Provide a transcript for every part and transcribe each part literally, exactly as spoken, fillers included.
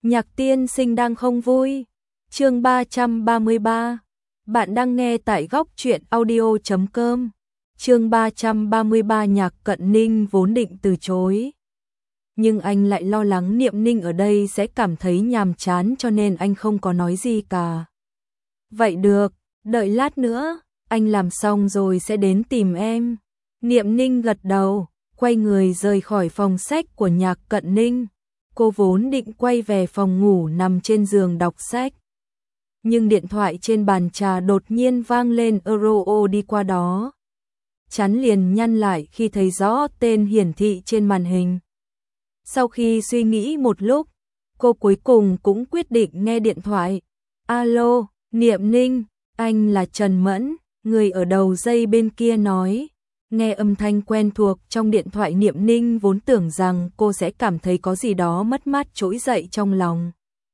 Nhạc tiên sinh đang không vui. Chương ba trăm ba mươi ba. Bạn đang nghe tại góc truyện audio chấm com. Chương ba trăm ba mươi ba. Nhạc Cận Ninh vốn định từ chối, nhưng anh lại lo lắng Niệm Ninh ở đây sẽ cảm thấy nhàm chán, cho nên anh không có nói gì cả. Vậy được, đợi lát nữa, anh làm xong rồi sẽ đến tìm em. Niệm Ninh gật đầu, quay người rời khỏi phòng sách của Nhạc Cận Ninh. Cô vốn định quay về phòng ngủ nằm trên giường đọc sách, nhưng điện thoại trên bàn trà đột nhiên vang lên. Euro đi qua đó, chán liền nhăn lại khi thấy rõ tên hiển thị trên màn hình. Sau khi suy nghĩ một lúc, cô cuối cùng cũng quyết định nghe điện thoại. Alo, Niệm Ninh, anh là Trần Mẫn, người ở đầu dây bên kia nói. Nghe âm thanh quen thuộc trong điện thoại, Niệm Ninh vốn tưởng rằng cô sẽ cảm thấy có gì đó mất mát trỗi dậy trong lòng.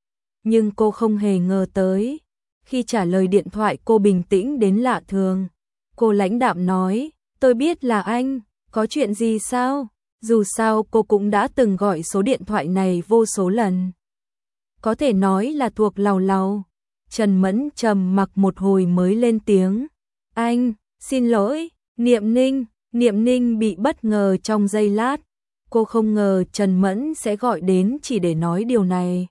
Nhưng cô không hề ngờ tới, khi trả lời điện thoại cô bình tĩnh đến lạ thường. Cô lãnh đạm nói, tôi biết là anh, có chuyện gì sao? Dù sao cô cũng đã từng gọi số điện thoại này vô số lần, có thể nói là thuộc lầu lầu. Trần Mẫn trầm mặc một hồi mới lên tiếng, anh, xin lỗi, Niệm Ninh. Niệm Ninh bị bất ngờ trong giây lát, cô không ngờ Trần Mẫn sẽ gọi đến chỉ để nói điều này.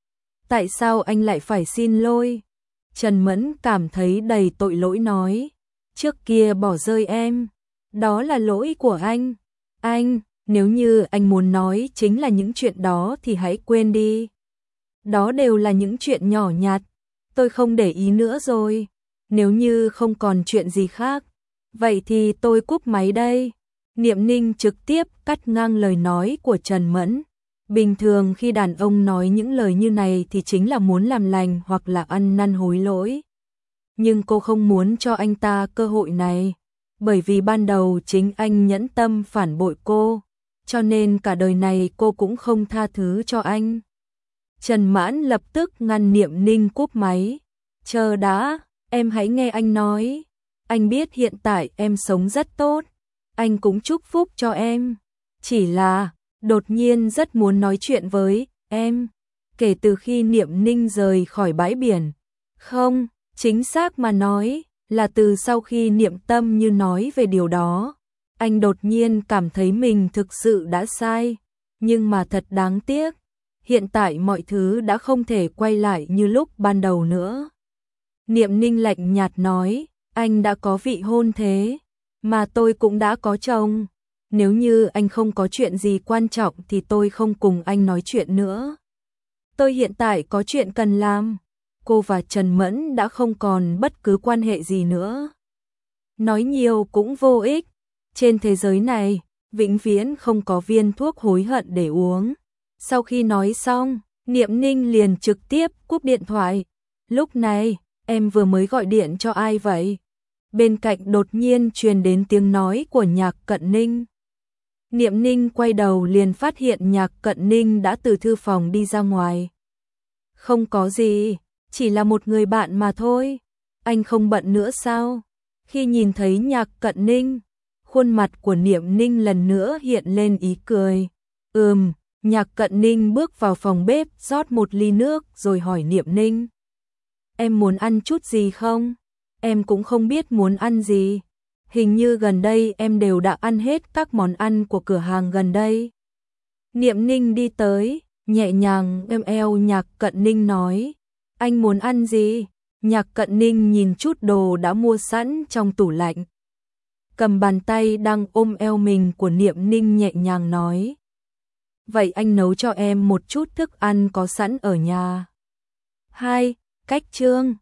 Tại sao anh lại phải xin lỗi? Trần Mẫn cảm thấy đầy tội lỗi nói, trước kia bỏ rơi em, đó là lỗi của anh. Anh, nếu như anh muốn nói chính là những chuyện đó thì hãy quên đi. Đó đều là những chuyện nhỏ nhặt, tôi không để ý nữa rồi. Nếu như không còn chuyện gì khác, vậy thì tôi cúp máy đây. Niệm Ninh trực tiếp cắt ngang lời nói của Trần Mẫn. Bình thường khi đàn ông nói những lời như này thì chính là muốn làm lành hoặc là ăn năn hối lỗi. Nhưng cô không muốn cho anh ta cơ hội này, bởi vì ban đầu chính anh nhẫn tâm phản bội cô, cho nên cả đời này cô cũng không tha thứ cho anh. Trần Mãn lập tức ngăn Niệm Ninh cúp máy. Chờ đã, em hãy nghe anh nói. Anh biết hiện tại em sống rất tốt, anh cũng chúc phúc cho em. Chỉ là, đột nhiên rất muốn nói chuyện với em. Kể từ khi Niệm Ninh rời khỏi bãi biển, không, chính xác mà nói, là từ sau khi Niệm Tâm Như nói về điều đó, anh đột nhiên cảm thấy mình thực sự đã sai. Nhưng mà thật đáng tiếc, hiện tại mọi thứ đã không thể quay lại như lúc ban đầu nữa. Niệm Ninh lạnh nhạt nói, anh đã có vị hôn thế, mà tôi cũng đã có chồng. Nếu như anh không có chuyện gì quan trọng thì tôi không cùng anh nói chuyện nữa. Tôi hiện tại có chuyện cần làm. Cô và Trần Mẫn đã không còn bất cứ quan hệ gì nữa. Nói nhiều cũng vô ích. Trên thế giới này, vĩnh viễn không có viên thuốc hối hận để uống. Sau khi nói xong, Niệm Ninh liền trực tiếp cúp điện thoại. Lúc này, em vừa mới gọi điện cho ai vậy? Bên cạnh đột nhiên truyền đến tiếng nói của Nhạc Cận Ninh. Niệm Ninh quay đầu liền phát hiện Nhạc Cận Ninh đã từ thư phòng đi ra ngoài. Không có gì, chỉ là một người bạn mà thôi. Anh không bận nữa sao? Khi nhìn thấy Nhạc Cận Ninh, khuôn mặt của Niệm Ninh lần nữa hiện lên ý cười. Ừm, Nhạc Cận Ninh bước vào phòng bếp rót một ly nước rồi hỏi Niệm Ninh. Em muốn ăn chút gì không? Em cũng không biết muốn ăn gì. Hình như gần đây em đều đã ăn hết các món ăn của cửa hàng gần đây. Niệm Ninh đi tới, nhẹ nhàng ôm eo Nhạc Cận Ninh nói. Anh muốn ăn gì? Nhạc Cận Ninh nhìn chút đồ đã mua sẵn trong tủ lạnh, cầm bàn tay đang ôm eo mình của Niệm Ninh nhẹ nhàng nói. Vậy anh nấu cho em một chút thức ăn có sẵn ở nhà. Hai, cách chương.